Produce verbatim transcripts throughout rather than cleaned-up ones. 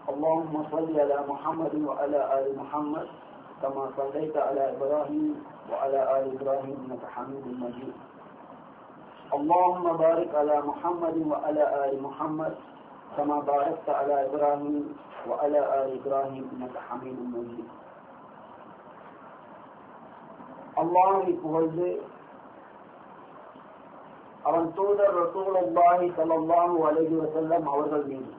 اللهم صل على محمد وعلى آل محمد كما صليت على إبراهيم وعلى آل إبراهيم إنك حميد مجيد. اللهم بارك على محمد وعلى آل محمد كما باركت على إبراهيم وعلى آل إبراهيم إنك حميد مجيد. அல்லாஹ்வை புகழ்ந்து அவன் தூதர் ரசூலுல்லாஹி ஸல்லல்லாஹு அலைஹி வஸல்லம் அவர்கள் மீது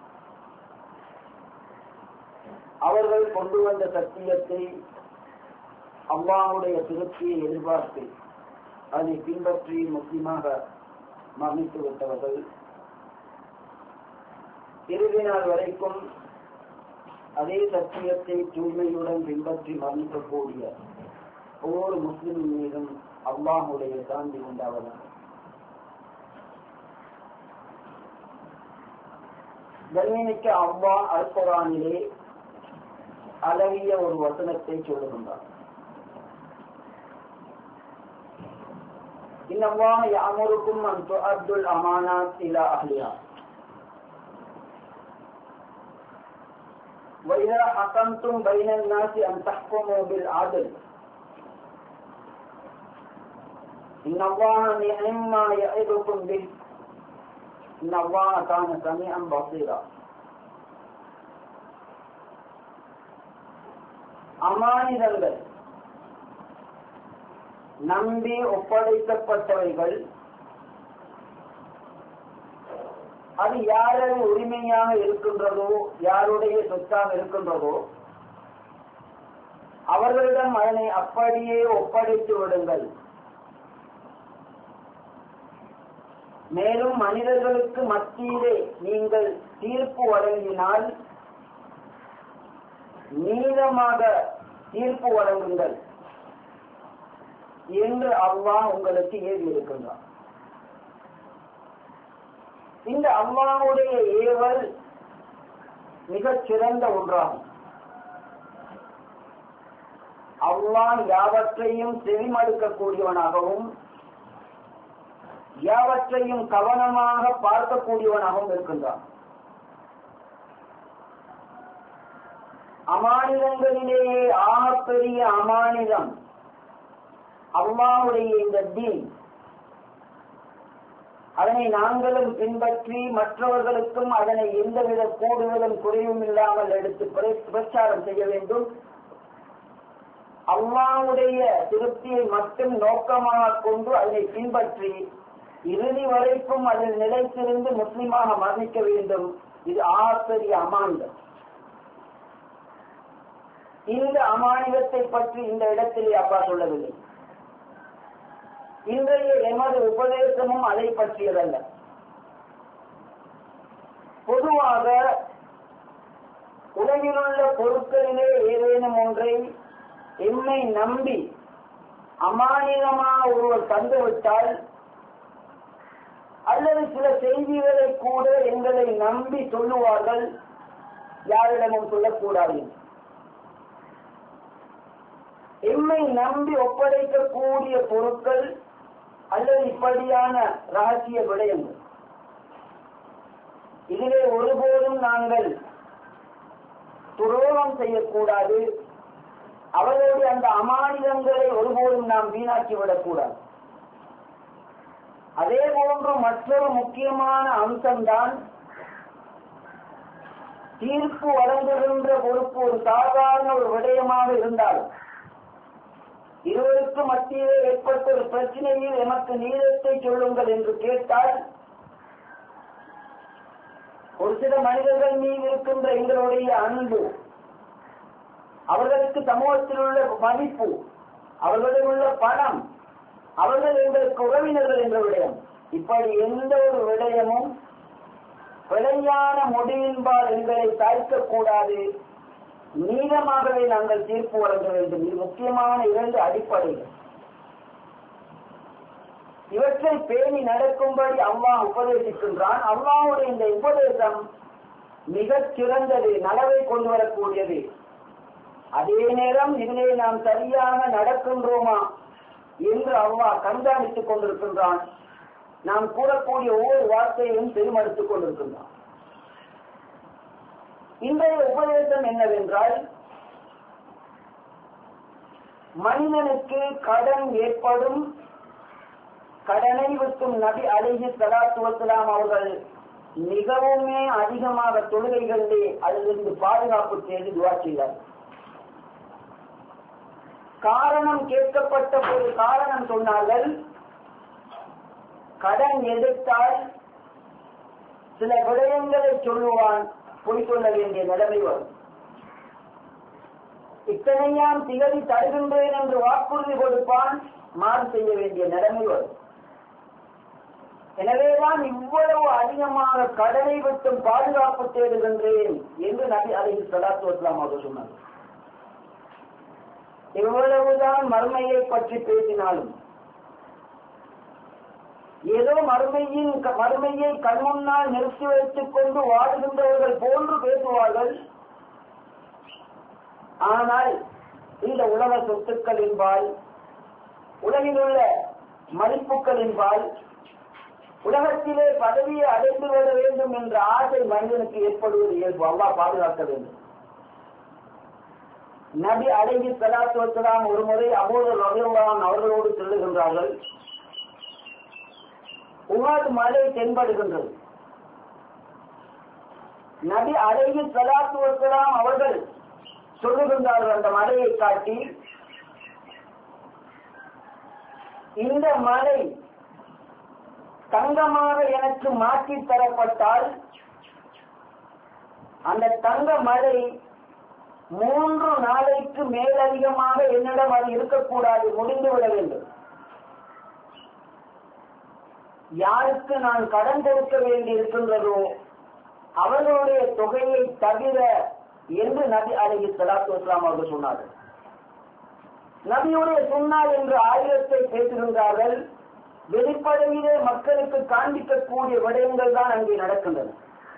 அவர்கள் கொண்டு வந்த சத்தியத்தை அல்லாஹ்வுடைய திருப்தியை எதிர்பார்த்து அதை பின்பற்றி முஸ்லிமாக மரணித்து விட்டவர்கள் இறுதி நாள் வரைக்கும் அதே சத்தியத்தை தூய்மையுடன் பின்பற்றி மரணிக்கக்கூடிய ஒவ்வொரு முஸ்லிமின் மீதும் அல்லாஹ்வுடைய சாந்தி உண்டாவதாக. கண்ணியமிக்க அல்லாஹ் அல் குர்ஆனிலே அழகிய ஒரு வசனத்தை சொல்லுகின்றார். இன்னல்லாஹ யஅமுருக்கும் அன் துஅத்துல் அமானாத் இலா அஹ்லிஹா வ இதா ஹகம்தும் பைனன் நாஸி அன் தஹ்குமு பில் அத்ல் இன்னல்லாஹ நிஅம்மா யஇதுக்கும் பிஹ் இன்னல்லாஹ கான சமீஅன் பஸீரா. அமானிதங்கள் நம்பி ஒப்படைக்கப்பட்டவைகள் அது யாருடைய உரிமையாக இருக்கின்றதோ, யாருடைய சொத்தாக இருக்கின்றதோ அவர்களிடம் அதனை அப்படியே ஒப்படைத்து விடுங்கள். மேலும் மனிதர்களுக்கு மத்தியிலே நீங்கள் தீர்ப்பு வழங்கினால் நீளமாக தீர்ப்பு வழங்குங்கள் என்று அல்லாஹ் உங்களுக்கு ஏவி இருக்கின்றார். இந்த அல்லாஹ்வுடைய ஏவல் மிகச் சிறந்த ஒன்றாகும். அல்லாஹ் யாவற்றையும் செவிமடுக்கக்கூடியவனாகவும் யாவற்றையும் கவனமாக பார்க்கக்கூடியவனாகவும் இருக்கின்றான். அமானிதங்களிலேயே ஆகப்பெரிய அமானிதம் அல்லாஹ்வுடைய இந்த தீன். அதனை நாங்களும் பின்பற்றி மற்றவர்களுக்கும் அதனை எந்தவித கூடுதலும் குறைவும் இல்லாமல் எடுத்து பிரச்சாரம் செய்ய வேண்டும். அல்லாஹ்வுடைய திருப்தியை மட்டும் நோக்கமாக கொண்டு அதனை பின்பற்றி இறுதி வரைக்கும் அதில் நிலைத்திருந்து முஸ்லிமாக மரணிக்க வேண்டும். இது ஆகப்பெரிய அமானிதம். இந்த அமானிதத்தை பற்றி இந்த இடத்திலே அப்பா சொல்லவில்லை. இன்றைய எமது உபதேசமும் அதை பற்றியதல்ல. பொதுவாக உலகிலுள்ள பொருட்களிலே ஏதேனும் ஒன்றை எம்மை நம்பி அமானிதமாக ஒருவர் தந்துவிட்டால் அல்லது சில செய்திகளை கூட எங்களை நம்பி சொல்லுவார்கள், யாரிடமும் சொல்லக்கூடாது. எம்மை நம்பி ஒப்படைக்கக்கூடிய பொருட்கள் அல்லது இப்படியான ரகசிய விடயங்கள், இதிலே ஒருபோதும் நாங்கள் துரோகம் செய்யக்கூடாது. அவர்களுடைய அந்த அமானிதங்களை ஒருபோதும் நாம் வீணாக்கிவிடக்கூடாது. அதே போன்று மற்றொரு முக்கியமான அம்சம்தான் தீர்ப்பு வழங்குகின்ற பொறுப்பு ஒரு சாதாரண ஒரு விடயமாக இருந்தாலும் இருவருக்கு மத்தியிலே ஏற்பட்ட ஒரு பிரச்சனையில் எமக்கு நீதத்தை சொல்லுங்கள் என்று கேட்டால் ஒரு சில மனிதர்கள் மீது இருக்கின்ற எங்களுடைய அன்பு, அவர்களுக்கு சமூகத்தில் உள்ள மதிப்பு, அவர்களில் உள்ள பணம், அவர்கள் எங்களுக்கு உறவினர்கள் என்ற விடயம், இப்படி எந்த ஒரு விடயமும் பிழையான முடிவின்பால் எங்களை தாய்க்கக்கூடாது. நீளமாகவே நாங்கள் தீர்ப்பு வழங்க வேண்டும். இது முக்கியமான இரண்டு அடிப்படைகள். இவற்றை பேணி நடக்கும்படி அல்லாஹ் உபதேசிக்கின்றான். அல்லாஹ்வுடைய இந்த உபதேசம் மிகச் சிறந்தது, நலவை கொண்டு வரக்கூடியது. அதே நேரம் இதிலே நாம் சரியாக நடக்கின்றோமா என்று அல்லாஹ் கண்காணித்துக் கொண்டிருக்கின்றான். நாம் கூறக்கூடிய ஒவ்வொரு வார்த்தையும் பெருமடுத்துக் கொண்டிருக்கின்றான். இன்றைய உபதேசம் என்னவென்றால், மனிதனுக்கு கடன் ஏற்படும், கடனை விட்டும் நபி அலைஹி ஸலாத்து வஸலாம் அவர்கள் மிகவுமே அதிகமாக தொழுகைகளிலே அதிலிருந்து பாதுகாப்பு செய்து துஆ செய்தார். காரணம் கேட்கப்பட்ட போது காரணம் சொன்னார்கள், கடன் எடுத்தால் சில விடயங்களை சொல்லுவான், பொய் சொல்ல வேண்டிய நிலைமை வரும். இத்தனையாம் திகதி தருகின்றேன் என்று வாக்குறுதி கொடுப்பான், மாறு செய்ய வேண்டிய நிலைமை வரும். எனவேதான் இவ்வளவு அதிகமாக கடனை விட்டும் பாதுகாப்பு தேடுகின்றேன் என்று நபி அலைஹி ஸலாத்து வஸலாம் அவர்கள் சொன்னார். இவ்வளவுதான் மறுமையை பற்றி பேசினாலும், ஏதோ மறுமையின் மறுமையை கண்முன்னால் நிறுத்தி வைத்துக் கொண்டு வாடுகின்றவர்கள் போன்று பேசுவார்கள். ஆனால் இந்த உலக சொத்துக்களின்பால், உலகில் உள்ள மதிப்புகளின்பால், உலகத்திலே பதவியை அடைந்து வர வேண்டும் என்ற ஆசை மனிதனுக்கு ஏற்படுவது இயல்பு. அல்லாஹ் பாதுகாக்க வேண்டும். நபி அலைஹி ஸலாத்து வஸலாம் ஒரு முறை அபூ ரலியல்லாஹு அன்ஹு அவர்களோடு செல்லுகின்றார்கள். உஹத் மலை தென்படுகின்றது. நபி அலைஹி ஸலாத்து வஸலாம் அவர்கள் சொல்லுகின்றார்கள் அந்த மலையை காட்டி, இந்த மலை தங்கமாக எனக்கு மாற்றி தரப்பட்டால் அந்த தங்க மலை மூன்று நாளைக்கு மேலதிகமாக என்னிடம் அது இருக்கக்கூடாது, முடிந்துவிட வேண்டும். யாருக்கு நான் கடன் கொடுக்க வேண்டி இருக்கின்றதோ அவர்களுடைய தொகையை தவிர என்று நபி அலைஹி ஸலாத்து வஸலாம் அவர்கள் சொன்னார்கள். நபியுடைய சுன்னா என்று ஆயிரத்தை பேசுகின்றார்கள். வெளிப்படையிலே மக்களுக்கு காண்பிக்கக்கூடிய விடயங்கள் தான் அங்கே நடக்கின்றன.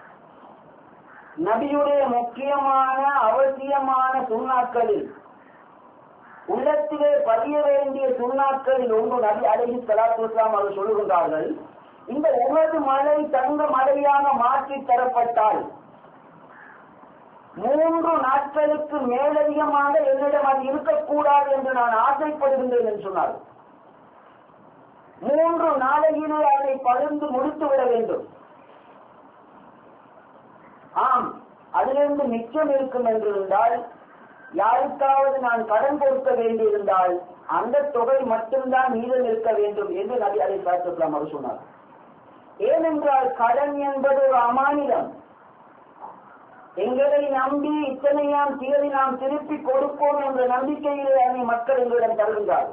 நபியுடைய முக்கியமான அவசியமான சுன்னாக்களில், உள்ளத்திலே பதிய வேண்டிய சுன்னாக்களில் ஒன்று நபி அலைஹி ஸலாத்து வஸலாம் அவர்கள் சொல்லுகின்றார்கள், இந்த உஹது மலை தங்க மலையாக மாற்றி தரப்பட்டால் மூன்று நாட்களுக்கு மேலதிகமாக என்னிடம் அது இருக்கக்கூடாது என்று நான் ஆசைப்படுகின்றேன் என்று சொன்னார். மூன்று நாளையிலே அதை பகிர்ந்து முடித்து விட வேண்டும். ஆம், அதிலிருந்து மிச்சம் இருக்கும் என்றிருந்தால், யாருக்காவது நான் கடன் கொடுக்க வேண்டியிருந்தால் அந்த தொகை மட்டும்தான் மீதம் இருக்க வேண்டும் என்று நபி அலைஹி ஸலாத்து வஸலாம் அவர் சொன்னார். ஏனென்றால் கடன் என்பது ஒரு அமானிதம். எங்களை நம்பி இத்தனையாம் தேதி நாம் திருப்பி கொடுப்போம் என்ற நம்பிக்கையிலே அதை மக்கள் எங்களிடம் தருகின்றார்கள்.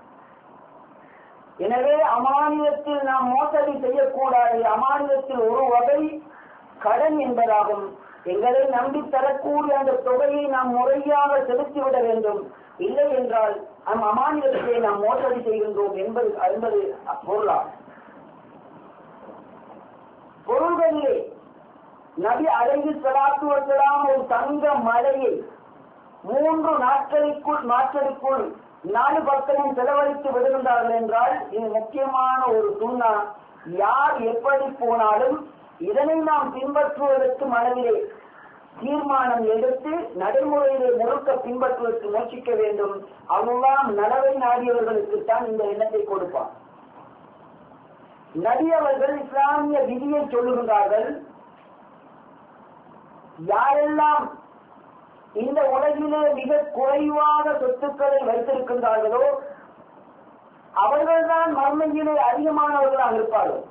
எனவே அமானிதத்தில் நாம் மோசடி செய்யக்கூடாது. அமானிதத்தில் ஒரு வகை கடன் என்பதாகும். எங்களை நம்பி தரக்கூடிய அந்த தொகையை நாம் முறையாக செலுத்திவிட வேண்டும். இல்லை என்றால் நம் அமானிதத்தை நாம் மோசடி செய்கின்றோம் என்பது என்பது பொருளாகும். பொருள்களிலே நபி அலைஹி ஸலாத்து வஸலாம் ஒரு தங்க மலையை மூன்று நாட்களுக்குள் நாட்களுக்குள் நாலு பக்கமும் செலவழித்து விடுகின்றார்கள் என்றால் இது முக்கியமான ஒரு சுன்னா. யார் எப்படி போனாலும் இதனை நாம் பின்பற்றுவதற்கு மனதிலே தீர்மானம் எடுத்து நடைமுறையிலே முழுக்க பின்பற்றுவதற்கு முயற்சிக்க வேண்டும். அவ்வளவு நலவை நாடியவர்களுக்குத்தான் இந்த எண்ணத்தை கொடுப்பார். நபி அவர்கள் இஸ்லாமிய விதியை சொல்லுகின்றார்கள். யாரெல்லாம் இந்த உலகிலே மிக குறைவான சொத்துக்களை வைத்திருக்கின்றார்களோ அவர்கள்தான் மறுமையிலே அதிகமானவர்களாக இருப்பார்கள்.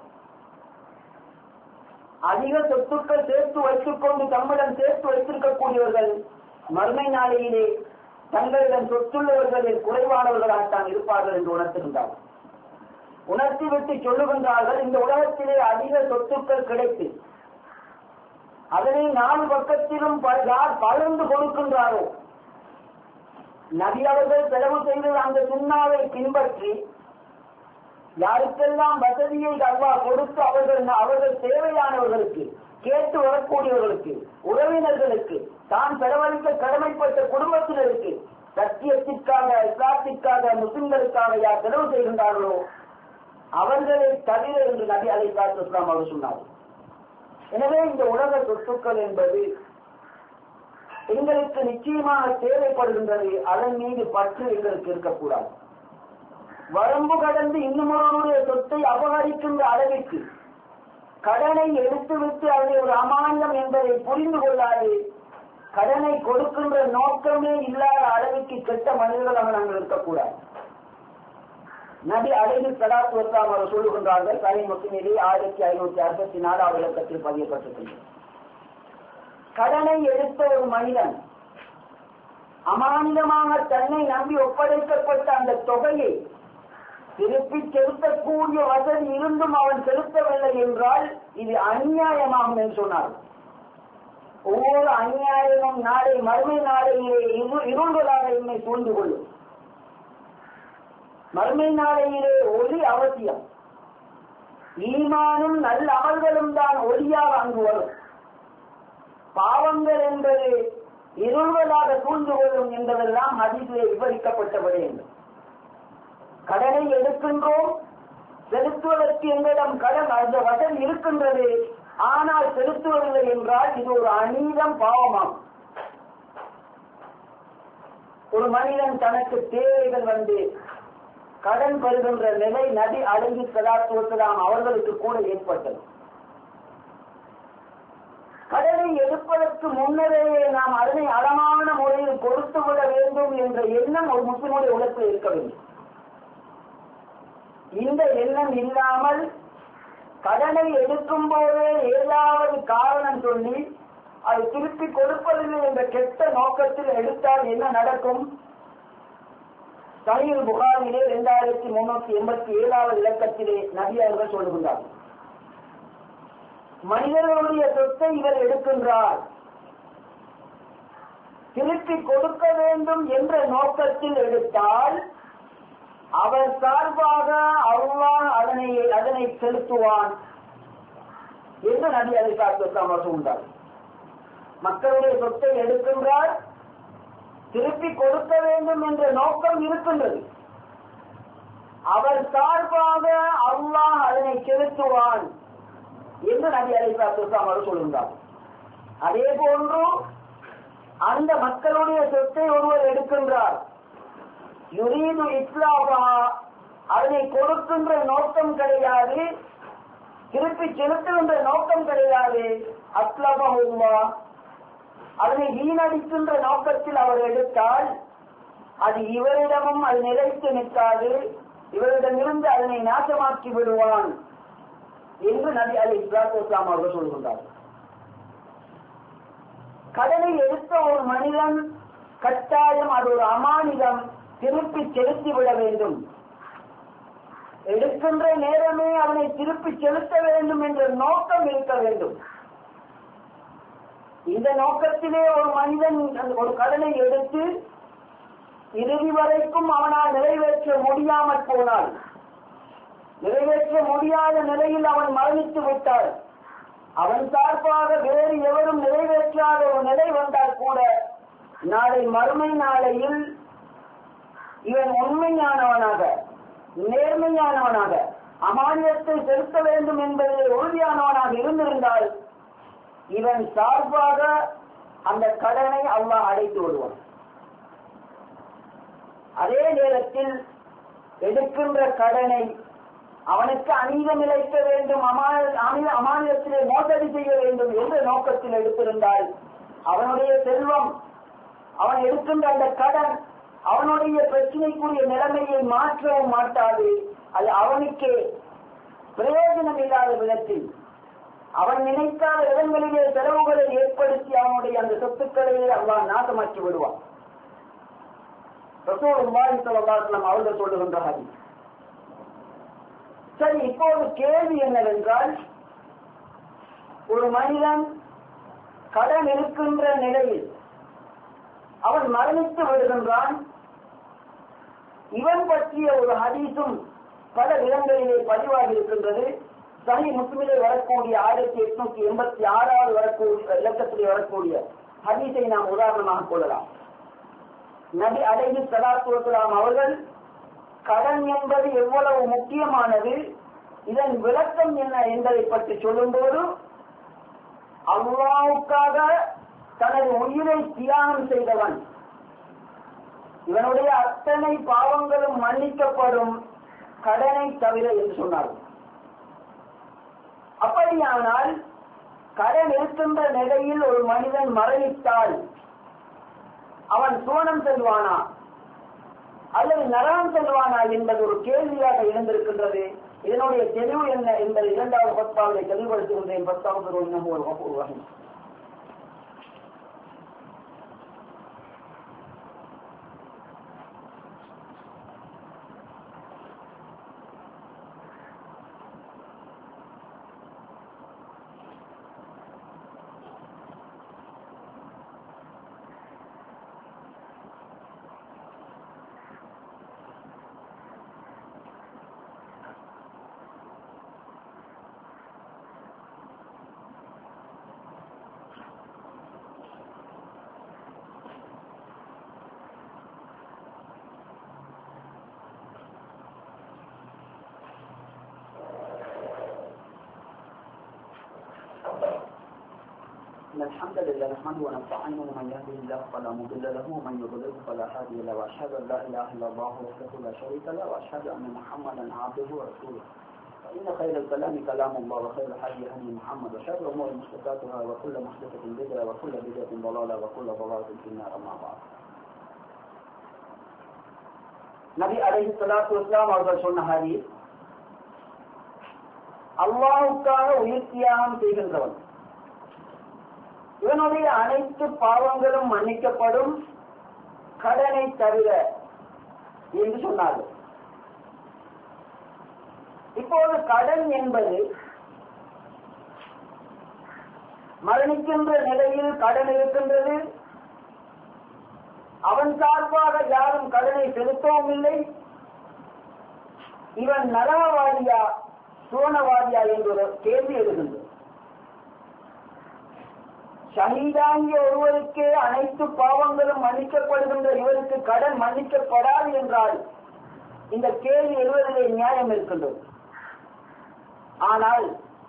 அதிக சொத்துக்கள் சேர்த்து வைத்துக் கொண்டு தம்மிடம் சேர்த்து வைத்திருக்கக்கூடியவர்கள் மறுமை நாளையிலே தங்களிடம் சொத்துள்ளவர்களில் குறைவானவர்களாகத்தான் இருப்பார்கள் என்று உணர்த்துகின்றார்கள். உணர்த்திவிட்டு சொல்லுகின்றார்கள், இந்த உலகத்திலே அதிக சொத்துக்கள் கிடைத்து அதனை நாலு பக்கத்திலும் யார் பகிர்ந்து கொடுக்கின்றாரோ, நபி அவர்கள் செலவு செய்து அந்த சுன்னாவை பின்பற்றி யாருக்கெல்லாம் வசதியை அல்லாஹ் கொடுத்து அவர்கள் அவர்கள் தேவையானவர்களுக்கு, கேட்டு வரக்கூடியவர்களுக்கு, உறவினர்களுக்கு, தான் செலவழிக்க கடமைப்பட்ட குடும்பத்தினருக்கு, சத்தியத்திற்காக, இஸ்லாத்திற்காக, முஸ்லிம்களுக்காக யார் செலவு செய்கின்றார்களோ அவர்களை தவிர என்று நபி அலைஹி ஸலாத்து வஸலாம் அவர் சொன்னார். எனவே இந்த உலக சொத்துக்கள் என்பது எங்களுக்கு நிச்சயமாக தேவைப்படுகின்றது. அதன் மீது பற்று எங்களுக்கு இருக்கக்கூடாது. வரம்பு கடந்து இன்னுமொருவருடைய சொத்தை அபகரிக்கின்ற அளவிற்கு கடனை எடுத்துவிட்டு அதை ஒரு அமானியம் என்பதை புரிந்து கொள்ளாது கடனை கொடுக்கின்ற நோக்கமே இல்லாத அளவிற்கு கெட்ட மனிதர்களாக நாங்கள் இருக்கக்கூடாது. நபி அலைஹி ஸலாத்து வஸலாம் அவர் சொல்லுகின்றார்கள், சஹீஹ் முஸ்லிமிலே ஆயிரத்தி ஐநூத்தி அறுபத்தி நாலாவது இலக்கத்தில் பதியப்பட்டிருக்கிறது. கடனை எடுத்த ஒரு மனிதன் அமானிதமாக தன்னை நம்பி ஒப்படைக்கப்பட்ட அந்த தொகையை திருப்பி செலுத்தக்கூடிய வசதி இருந்தும் அவன் செலுத்தவில்லை என்றால் இது அநியாயமாகும் என்று சொன்னார். ஒவ்வொரு அநியாயமும் நாளை மறுமை நாளையிலே இருள்களாக என்னை சூழ்ந்து கொள்ளும். மறுமை நாளையிலே ஒளி அவசியம். ஈமானும் நல்ல அமல்களும் தான் ஒளியாக அங்கு வரும். பாவங்கள் என்பது இருள்களாக சூழ்ந்து கொள்ளும் என்பதெல்லாம் ஹதீஸிலே விவரிக்கப்பட்டபடி என்று. கடனை எடுக்கின்றோம், செலுத்துவதற்கு எங்களிடம் கடன் அந்த வசதி இருக்கின்றது, ஆனால் செலுத்துவதில்லை என்றால் இது ஒரு அநீதம், பாவமாகும். ஒரு மனிதன் தனக்கு தேவைகள் வந்து கடன் பெறுகின்ற நிலை நபி அலைஹி ஸலாத்து வஸலாம் அவர்களுக்கு கூட ஏற்பட்டது. கடனை எடுப்பதற்கு முன்னரே நாம் அதனை அழகான முறையில் கொடுத்து விட வேண்டும் என்ற எண்ணம் ஒரு முஸ்லிமுடைய உலகத்தில் இருக்கவில்லை. இந்த எண்ணம் இல்லாமல் கடனை எடுக்கும் போதே ஏதாவது காரணம் சொல்லி அது திருப்பி கொடுப்பதில்லை என்ற கெட்ட நோக்கத்தில் எடுத்தால் என்ன நடக்கும்? சஹீஹ் புகாரிலே இரண்டாயிரத்தி முன்னூத்தி எண்பத்தி ஏழாவது இலக்கத்திலே நபி அவர்கள் சொல்லுகின்றார்கள், மனிதர்களுடைய சொத்தை இவர் எடுக்கின்றார், திருப்பி கொடுக்க வேண்டும் என்ற நோக்கத்தில் எடுத்தால் அவர் சார்பாக அல்லாஹ் அதனை அதனை செலுத்துவான் என்று நபி அலைஹிஸ்ஸலாத்து வஸலாம் சொல்கிறார். மக்களுடைய சொத்தை எடுக்கின்றார், திருப்பி கொடுக்க வேண்டும் என்ற நோக்கம் இருக்கின்றது, அவர் சார்பாக அல்லாஹ் அதனை செலுத்துவான் என்று நபி அலைஹிஸ்ஸலாத்து வஸலாம் சொல்கிறார். அதே போன்று அந்த மக்களுடைய சொத்தை ஒருவர் எடுக்கின்றார், யுரீது இஸ்லாஹா, அதனை கொடுக்கின்ற நோக்கம் கிடையாது, திருப்பி செலுத்துகின்ற நோக்கம் கிடையாது, அஸ்லபஹுல்லாஹ், அதனை வீணடிக்கின்ற நோக்கத்தில் அவர் எடுத்தால் அது இவரிடமும் அது நிலைத்து நிற்காது, இவரிடமிருந்து அதனை நாசமாக்கி விடுவான் என்று நபி அலைஹிஸ்ஸலாத்து வஸலாம் அவர்கள் சொல்கின்றார். கடனை எடுத்த ஒரு மனிதன் கட்டாயம் அது ஒரு அமானிதம், திருப்பி செலுத்திவிட வேண்டும். எடுக்கின்ற நேரமே அவனை திருப்பி செலுத்த வேண்டும் என்ற நோக்கம் இருக்க வேண்டும். இந்த நோக்கத்திலே ஒரு மனிதன் ஒரு கடனை எடுத்து இறுதி வரைக்கும் அவனால் நிறைவேற்ற முடியாமல் போனால், நிறைவேற்ற முடியாத நிலையில் அவன் மரணித்து விட்டால், அவன் சார்பாக வேறு எவரும் நிறைவேற்றாத ஒரு நிலை வந்தால் கூட நாளை மறுமை நாளையில் இவன் உண்மையானவனாக நேர்மையானவனாக அமானியத்தை செலுத்த வேண்டும் என்பதில் உறுதியானவனாக இருந்திருந்தால் இவன் சார்பாக அந்த கடனை அல்லாஹ் அடைத்து விடுவான். அதே நேரத்தில் எடுக்கின்ற கடனை அவனுக்கு அநீதம் இழைக்க வேண்டும், அமானியத்திலே மோசடி செய்ய வேண்டும் என்ற நோக்கத்தில் எடுத்திருந்தால் அவனுடைய செல்வம், அவன் எடுக்கின்ற அந்த கடன் அவனுடைய பிரச்சனைக்குரிய நிலைமையை மாற்றவும் மாட்டாது. அது அவனுக்கு பிரயோஜனம் இல்லாத விதத்தில் அவன் நினைக்காத இடங்களிலே செலவுகளை ஏற்படுத்தி அவனுடைய அந்த சொத்துக்களையே அல்லாஹ் நாசமாக்கி விடுவான். ரசூலுல்லாஹி ஸல்லல்லாஹு அலைஹி வஸல்லம் அவர்கள் சொல்லுகின்ற ஹதீஸ். சரி, இப்போது கேள்வி என்னவென்றால், ஒரு மனிதன் கடன் இருக்கின்ற நிலையில் அவன் மரணித்து விடுகின்றான். இவன் பற்றிய ஒரு ஹதீஸும் பல இடங்களிலே பதிவாகி இருக்கின்றது. சஹீஹ் முஸ்லிமிலே வரக்கூடிய ஆயிரத்தி எட்நூத்தி எண்பத்தி ஆறாவது வரக்கூடிய இலக்கத்திலே வரக்கூடிய ஹதீஸை நாம் உதாரணமாக கொள்ளலாம். நபி அலைஹி ஸலாத்து வஸலாம் அவர்கள் கடன் என்பது எவ்வளவு முக்கியமானது, இதன் விளக்கம் என்ன என்பதை பற்றி சொல்லும்போது, அல்லாஹ்வுக்காக தனது உயிரை தியாகம் செய்தவன், இவனுடைய அத்தனை பாவங்களும் மன்னிக்கப்படும் கடனை தவிர என்று சொன்னார். அப்படியானால் கடன் இருக்கின்ற நிலையில் ஒரு மனிதன் மரணித்தால் அவன் சுவனம் செல்வானா அல்லது நரகம் செல்வானா என்பது ஒரு கேள்வியாக இருந்திருக்கின்றது. இதனுடைய தெளிவு என்ன என்பது இரண்டாவது பத்தாவை தெளிவுபடுத்துகின்றேன். பத்தாவது வகை الحمد لله نحمده ونستعينه ومن يهده الله فلا مضل له ومن يضلل فلا هادي له واشهد ان لا اله الا الله وحده لا شريك له واشهد ان محمدا عبده ورسوله فان خير الكلام كلام الله وخير الهدي هدي محمد وشر الامور محدثاتها وكل محدثه بدعه وكل بدعه ضلاله وكل ضلاله في النار. اما بعد. நபி அலைஹிஸ்ஸலாத்து வஸ்ஸலாம் அவர்கள் சொன்ன ஹதீஸ், அல்லாஹ்வுக்காக உயிர் தியாகம் செய்கின்றவன் இவனுடைய அனைத்து பாவங்களும் மன்னிக்கப்படும் கடனை தவிர என்று சொன்னார்கள். இப்போது கடன் என்பது மரணிக்கின்ற நிலையில் கடன் இருக்கின்றது. அவன் சார்பாக யாரும் கடனை செலுத்தவும் இல்லை. இவன் நரகவாதியா சுவனவாதியா என்ற ஒரு கேள்வி எழுகின்றது. ஷஹீதாகிய ஒருவருக்கே அனைத்து பாவங்களும் மன்னிக்கப்படுகின்ற இவருக்கு கடன் மன்னிக்கப்படாது என்றால் இந்த கேள்வி எழுவதிலே நியாயம் இருக்கின்றது. ஆனால்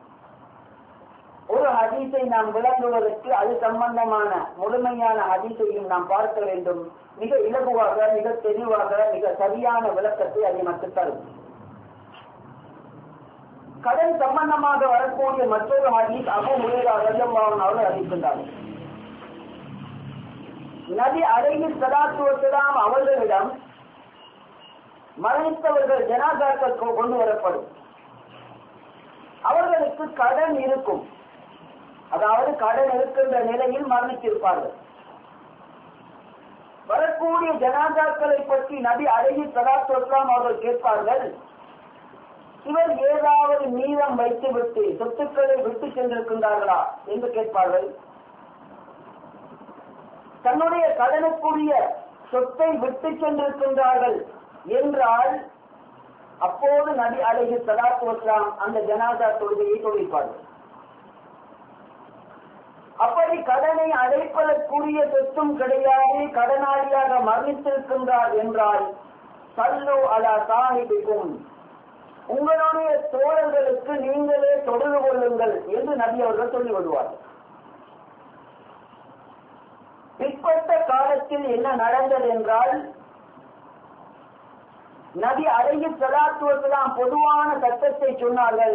ஒரு ஹதீஸை நாம் விளங்குவதற்கு அது சம்பந்தமான முழுமையான ஹதீஸையும் நாம் பார்க்க வேண்டும். மிக இலகுவாக, மிக தெளிவாக, மிக சரியான விளக்கத்தை அதை நமக்கு தரும். கடன் சம்பந்தமாக வரக்கூடிய மற்றொரு ஹதீஸ் அபூ ஹுரைரா ரலியல்லாஹு அன்ஹு அவர்கள் அறிவிக்கின்றார்கள். நபி அலைஹிஸ்ஸலாத்து வஸ்ஸலாம் அவர்களிடம் மரணித்தவர்கள் ஜனாசாக்கள் கொண்டு வரப்படும். அவர்களுக்கு கடன் இருக்கும், அதாவது கடன் இருக்கின்ற நிலையில் மரணித்திருப்பார்கள். வரக்கூடிய ஜனாசாக்களை பற்றி நபி அலைஹிஸ்ஸலாத்து வஸ்ஸலாம் அவர்கள் கேட்பார்கள், இவர் ஏதாவது மீதம் வைத்துவிட்டு சொத்துக்களை விட்டு சென்றிருக்கின்றார்களா என்று கேட்பார்கள். தன்னுடைய கடனுக்குரிய சொத்தை விட்டு சென்றிருக்கின்றார்கள் என்றால் அப்போது நபி அலைஹிஸ்ஸலாத்து வஸ்ஸலாம் அந்த ஜனாசா தொழுகையை தொழுவிப்பார்கள். அப்படி கடனை அடைப்பதற்குரிய சொத்தும் கிடையாது, கடனாளியாக மரணித்திருக்கின்றார் என்றால் சல்லு அலா சாஹிபிக்கும், உங்களுடைய தோழர்களுக்கு நீங்களே தொடர்பு கொள்ளுங்கள் என்று நபி அவர்கள் சொல்லி விடுவார்கள். பிற்பட்ட காலத்தில் என்ன நடந்தது என்றால், நபி அலைஹிஸ்ஸலாத்து வஸ்ஸலாம் பொதுவான சட்டத்தை சொன்னார்கள்.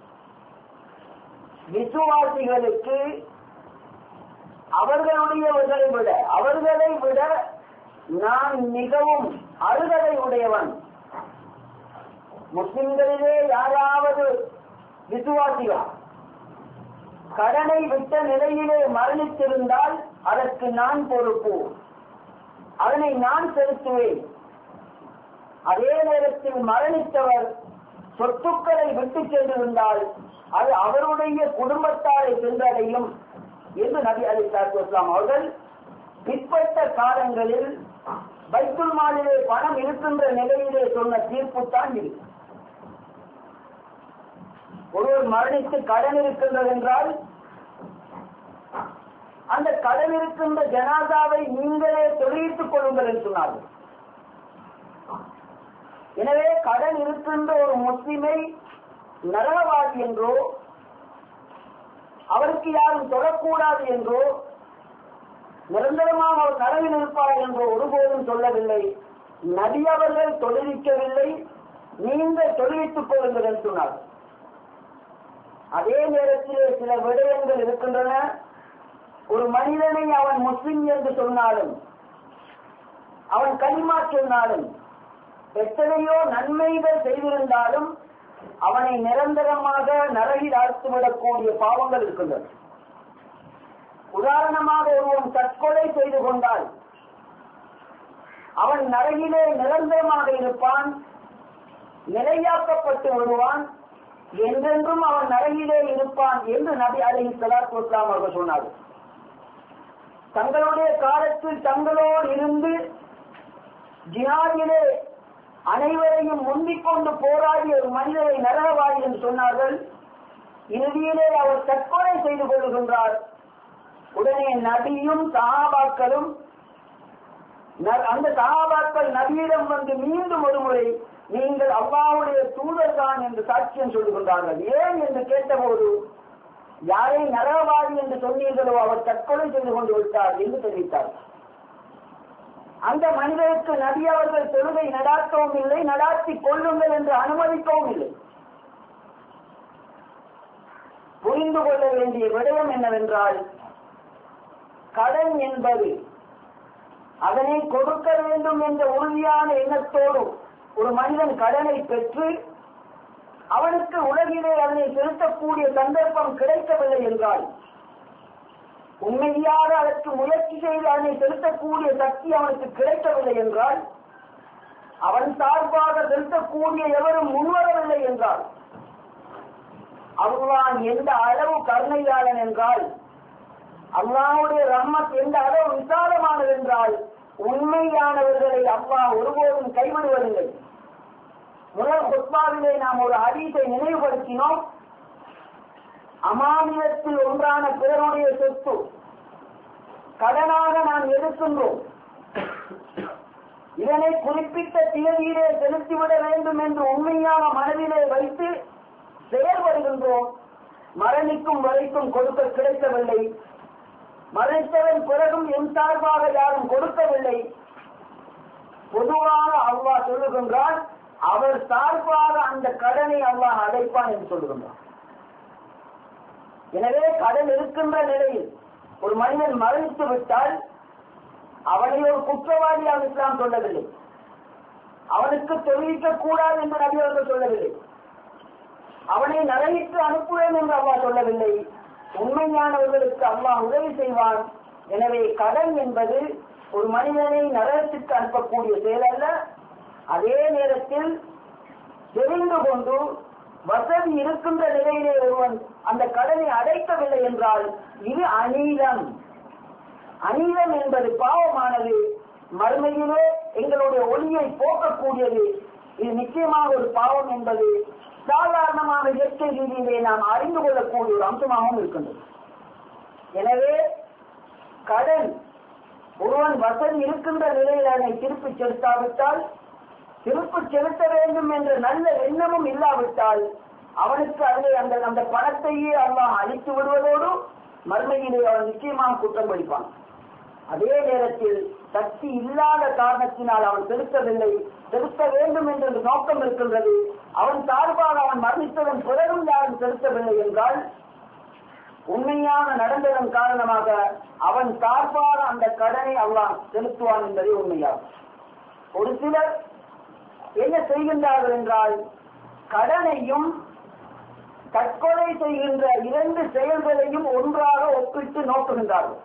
விசுவாசிகளுக்கு அவர்களுடையவர்களை விட அவர்களை விட நான் மிகவும் அருகதை உடையவன். முஸ்லிம்களிலே யாராவது விசுவாசிகள் கடனை விட்ட நிலையிலே மரணித்திருந்தால் அதற்கு நான் பொறுப்பு, அதனை நான் செலுத்துவேன். அதே நேரத்தில் மரணித்தவர் சொத்துக்களை விட்டு சென்றிருந்தால் அது அவருடைய குடும்பத்தாரை சென்றடையும் என்று நபி அலைஹிஸ்ஸலாத்து வஸ்ஸலாம் அவர்கள் பிற்பட்ட காலங்களில் பைத்துல் மாலிலே பணம் இருக்கின்ற நிலையிலே சொன்ன தீர்ப்பு தான் இது. ஒருவர் மரணித்து கடன் இருக்கின்றது என்றால் அந்த கடன் இருக்கின்ற ஜனாசாவை நீங்களே தொழுவித்துக் கொள்ளுங்கள் என்று சொன்னார்கள். எனவே கடன் இருக்கின்ற ஒரு முஸ்லிமை நரகவாதி என்றோ அவருக்கு யாரும் தொடக்கூடாது என்றோ நிரந்தரமாக அவர் நரகில் இருப்பார் என்று ஒருபோதும் சொல்லவில்லை. நபி அவர்கள் தொழுவிக்கவில்லை, நீங்கள் தொழுவித்துக் கொள்ளுங்கள் என்று சொன்னார். அதே நேரத்திலே சில விடயங்கள் இருக்கின்றன. ஒரு மனிதனை அவன் முஸ்லிம் என்று சொன்னாலும், அவன் கலிமா சொன்னாலும், எத்தனையோ நன்மைகள் செய்திருந்தாலும் அவனை நிரந்தரமாக நரகில் ஆழ்த்துவிடக்கூடிய பாவங்கள் இருக்கின்றன. உதாரணமாக ஒருவன் தற்கொலை செய்து கொண்டால் அவன் நரகிலே நிரந்தரமாக இருப்பான், நிலையாக்கப்பட்டு விடுவான், என்றென்றும் அவன் நரகிலே இருப்பான் என்று நபி அலைஹிஸ்ஸலாத்து வஸ்ஸலாம் அவர்கள் சொன்னார்கள். தங்களுடைய காலத்தில் தங்களோடு இருந்து ஜிஹாதிலே அனைவரையும் முந்திக் கொண்டு போராடிய ஒரு மனிதரை நரகவாதி என்று சொன்னார்கள். இறுதியிலே அவர் தற்கொலை செய்து கொள்கின்றார். உடனே நபியும் சஹாபாக்களும் அந்த சஹாபாக்கள் நபியிடம் வந்து மீண்டும் ஒரு முறை நீங்கள் அல்லாஹ்வுடைய தூதர் தான் என்று சாட்சியம் சொல்லுகின்றார்கள். ஏன் என்று கேட்டபோது, யாரை நரகவாதி என்று சொன்னீர்களோ அவர் தற்கொலை செய்து கொண்டு விட்டார் என்று தெரிவித்தார்கள். அந்த மனிதருக்கு நபி அவர்கள் தொழுகை நடாத்தவும் இல்லை, நடாத்தி கொள்ளுங்கள் என்று அனுமதிக்கவும் இல்லை. புரிந்து கொள்ள வேண்டிய விடயம் என்னவென்றால், கடன் என்பது அதனை கொடுக்க வேண்டும் என்ற உறுதியான எண்ணத்தோடு ஒரு மனிதன் கடனை பெற்று அவனுக்கு உலகிலே அதனை செலுத்தக்கூடிய சந்தர்ப்பம் கிடைக்கவில்லை என்றால், உண்மையாக அதற்கு முயற்சி செய்து அதனை செலுத்தக்கூடிய சக்தி அவனுக்கு கிடைக்கவில்லை என்றால், அவன் சார்பாக செலுத்தக்கூடிய எவரும் முன்வரவில்லை என்றால், அல்லாஹ் எந்த அளவு கருணையாளன் என்றால், அல்லாஹ்வுடைய ரஹ்மத் எந்த அளவு விசாலமானது என்றால், உண்மையானவர்களை அல்லாஹ் ஒருபோதும் கைவிடுவதில்லை. முதல் குத்பாவிலே நாம் ஒரு ஹதீஸை நினைவுபடுத்தினோம். அமானியத்தில் ஒன்றான பிறருடைய சொத்து கடனாக நாம் எடுக்கின்றோம். இதனை குறிப்பிட்ட தேதியிலே செலுத்திவிட வேண்டும் என்று உண்மையான மனதிலே வைத்து செயல்படுகின்றோம். மரணிக்கும் வரைக்கும் கொடுக்க கிடைக்கவில்லை. மரணித்தவன் பிறகும் என் சார்பாக யாரும் கொடுக்கவில்லை. பொதுவாக அல்லாஹ் சொல்லுகின்றான், அவர் சார்பாக அந்த கடனை அல்லாஹ் அடைப்பான் என்று சொல்லுகின்றான். எனவே கடன் இருக்கின்ற நிலையில் ஒரு மனிதன் மரணித்து விட்டால் அவனை ஒரு குற்றவாளியாக இஸ்லாம் சொல்லவில்லை. அவனுக்கு தெரிவிக்க கூடாது என்று நபி அவர்கள் சொல்லவில்லை. அவனை நரகிற்கு அனுப்புவேன் என்று அல்லாஹ் சொல்லவில்லை. உண்மையானவர்களுக்கு அல்லாஹ் உதவி செய்வான். எனவே கடன் என்பது ஒரு மனிதனை நரகத்திற்கு அனுப்பக்கூடிய செயல் அல்ல. அதே நேரத்தில் தெரிந்து கொண்டு வசதி இருக்கின்ற நிலையிலே ஒருவன் அந்த கடனை அடைக்கவில்லை என்றால் இது அநீதம். அநீதம் என்பது பாவமானது, மறுமையிலே எங்களுடைய ஒளியை போக்கக்கூடியது. இது நிச்சயமாக ஒரு பாவம் என்பது சாதாரணமான இயற்கை ரீதியிலே நாம் அறிந்து கொள்ளக்கூடிய ஒரு அம்சமாகவும் இருக்கின்றது. எனவே கடன் ஒருவன் வசதி இருக்கின்ற நிலையில் அதனை திருப்பி செலுத்தாவிட்டால், திருப்பி செலுத்த வேண்டும் என்ற நல்ல எண்ணமும் இல்லாவிட்டால் அவனுக்கு அதிலே அந்த அந்த பணத்தையே அல்லாஹ் அழித்து விடுவதோடு மறுமையிலே அவன் நிச்சயமாக குற்றம் படிப்பான். அதே நேரத்தில் சக்தி இல்லாத காரணத்தினால் அவன் செலுத்தவில்லை, செலுத்த வேண்டும் என்ற நோக்கம் இருக்கின்றது. அவன் சார்பாக அவன் மரணித்ததன் பிறகும் யாரும் செலுத்தவில்லை என்றால் உண்மையான நடந்ததன் காரணமாக அவன் சார்பாக அந்த கடனை அல்லாஹ் செலுத்துவான் என்பதே உண்மையாகும். ஒரு சிலர் என்ன செய்கின்றார்கள் என்றால், கடனையும் தற்கொலை செய்கின்ற இரண்டு செயல்களையும் ஒன்றாக ஒப்பிட்டு நோக்குகின்றார்கள்.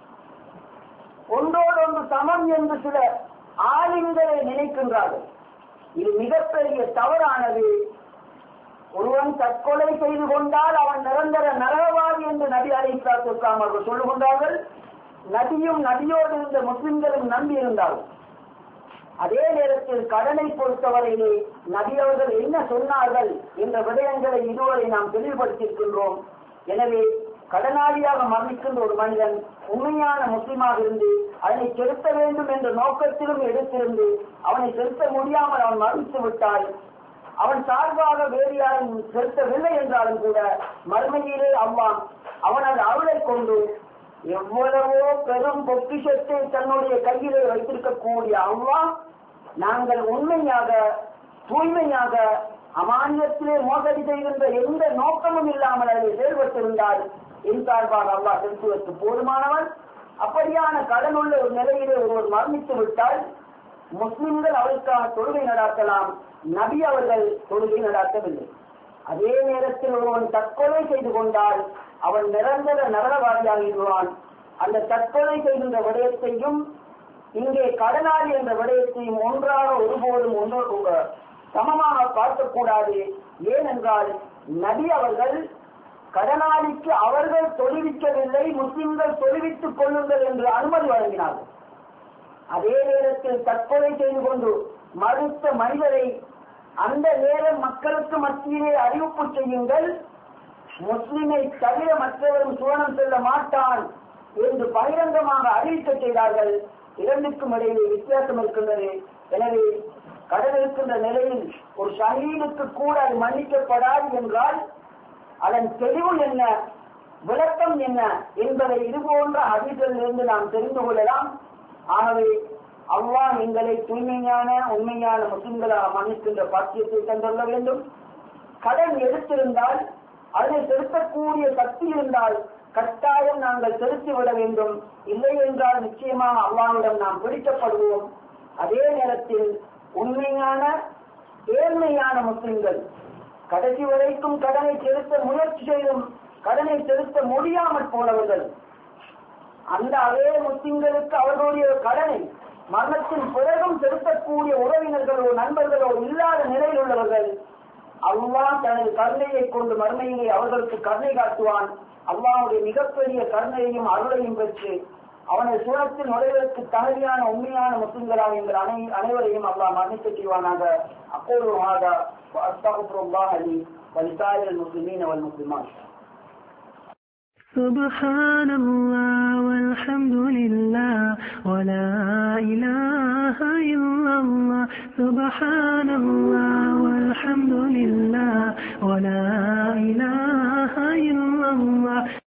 ஒன்றோடொன்று சமம் என்று சில ஆலிம்களை நினைக்கின்றார்கள். இது மிகப்பெரிய தவறானது. ஒருவன் தற்கொலை செய்து கொண்டால் அவன் நிரந்தர நரகவாதி என்று நபி அலைஹிஸ்ஸலாத்து வஸ்ஸலாம் அவர்கள் சொல்லுகின்றார்கள். நபியும் நபியோடு இருந்த முஸ்லிம்களும் நம்பி இருந்தார்கள். அதே நேரத்தில் கடனை பொறுத்தவரையிலே நபி அவர்கள் என்ன சொன்னார்கள் என்ற விடயங்களை இதுவரை நாம் தெளிவுபடுத்தியிருக்கின்றோம். எனவே கடனாளியாக மரணிக்கின்ற ஒரு மனிதன் உண்மையான முஸ்லிமாக இருந்து அதனை செலுத்த வேண்டும் என்ற நோக்கத்திலும் எடுத்திருந்து அவனை செலுத்த முடியாமல் அவன் மரணித்து விட்டால், அவன் சார்பாக வேறு யாரும் செலுத்தவில்லை என்றாலும் கூட மறுமையிலே அல்லாஹ் அவனது அருளை கொண்டு எவ்வளவோ பெரும் பொக்கிஷத்தை தன்னுடைய கையிலே வைத்திருக்கக்கூடிய அல்லாஹ் நாங்கள் உண்மையாக தூய்மையாக அமானியத்திலே மோசடி செய்கின்ற எந்த நோக்கமும் இல்லாமல் அதை செயல்பட்டிருந்தால் என் சார்பாக அல்லாஹ் செலுத்துவதற்கு போதுமானவன். அப்படியான கடன் உள்ள ஒரு நிலையிலே ஒருவர் மரணித்து விட்டால் முஸ்லிம்கள் அவருக்கான தொழுகை நடாத்தலாம், நபி அவர்கள் தொழுகை நடாத்தவில்லை. அதே நேரத்தில் ஒருவன் தற்கொலை செய்து கொண்டால் அவன் நிரந்தர நரகவாதியாகிடுவான். அந்த தற்கொலை செய்கின்ற விடயத்தையும் இங்கே கடனாளி என்ற விடயத்தையும் ஒன்றாக ஒருபோதும் ஒன்று சமமாக பார்க்கக்கூடாது. ஏனென்றால் நபி அவர்கள் கடனாளிக்கு அவர்கள் தொழுவிக்கவில்லை, முஸ்லிம்கள் தொழுவித்துக் கொள்ளுங்கள் என்று அனுமதி வழங்கினார்கள். அதே நேரத்தில் தற்கொலை செய்து கொண்டு மறுத்த மனிதரை அந்த நேரம் மக்களுக்கு மத்தியிலே அறிவிப்பு செய்யுங்கள், முஸ்லிமை தவிர மற்றவரும் சுவனம் செல்ல மாட்டான் என்று பகிரங்கமாக அறிவிக்க செய்தார்கள். இரண்டுக்கும் இடையே வித்தியாசம் இருக்கின்றது. எனவே கடன் இருக்கின்ற நிலையில் ஒரு ஷஹீதுக்கு கூட அது மன்னிக்கப்படாது என்றால் அதன் தெளிவு என்ன, விளக்கம் என்ன என்பதை இதுபோன்ற ஹதீஸிலிருந்து நாம் தெரிந்து கொள்ளலாம். ஆகவே அல்லாஹ் எங்களை தூய்மையான உண்மையான முஸ்லிம்களாக மன்னிக்கின்ற பாக்கியத்தை தந்துள்ள வேண்டும். கடன் எடுத்திருந்தால் அதை செலுத்தக்கூடிய சக்தி இருந்தால் கட்டாயம் நாங்கள் செலுத்திவிட வேண்டும். இல்லை என்றால் நிச்சயமாக அல்லாஹ்விடம் நாம் பிடிக்கப்படுவோம். அதே நேரத்தில் உண்மையான ஏழ்மையான முஸ்லிம்கள் கடைசி வரைக்கும் கடனை செலுத்த முயற்சி செய்தும் கடனை செலுத்த முடியாமல் போனவர்கள், அந்த அதே முஸ்லிம்களுக்கு அவர்களுடைய கடனை மரணத்தின் பிறகும் செலுத்தக்கூடிய உறவினர்களோ நண்பர்களோ இல்லாத நிலையில் உள்ளவர்கள், அல்லாஹ் தனது கருணையை கொண்டு மறுமையிலே அவர்களுக்கு கருணை காட்டுவான். அல்லாஹ்வுடைய மிகப்பெரிய கருணையையும் அருளையும் பெற்று அவனது சூழத்தில் நுழைவதற்கு தகுதியான உண்மையான முஸ்லிம்களாக எங்கள் அனை அனைவரையும் அல்லாஹ் மன்னித்து செய்வானாக. அப்போதுமாக அஸ்தக்ஃபிருல்லாஹ் லி வ லிசாயிரில் முஸ்லிமீன வல் முஸ்லிமாத். سبحان الله والحمد لله ولا إله إلا الله. سبحان الله والحمد لله ولا إله إلا الله.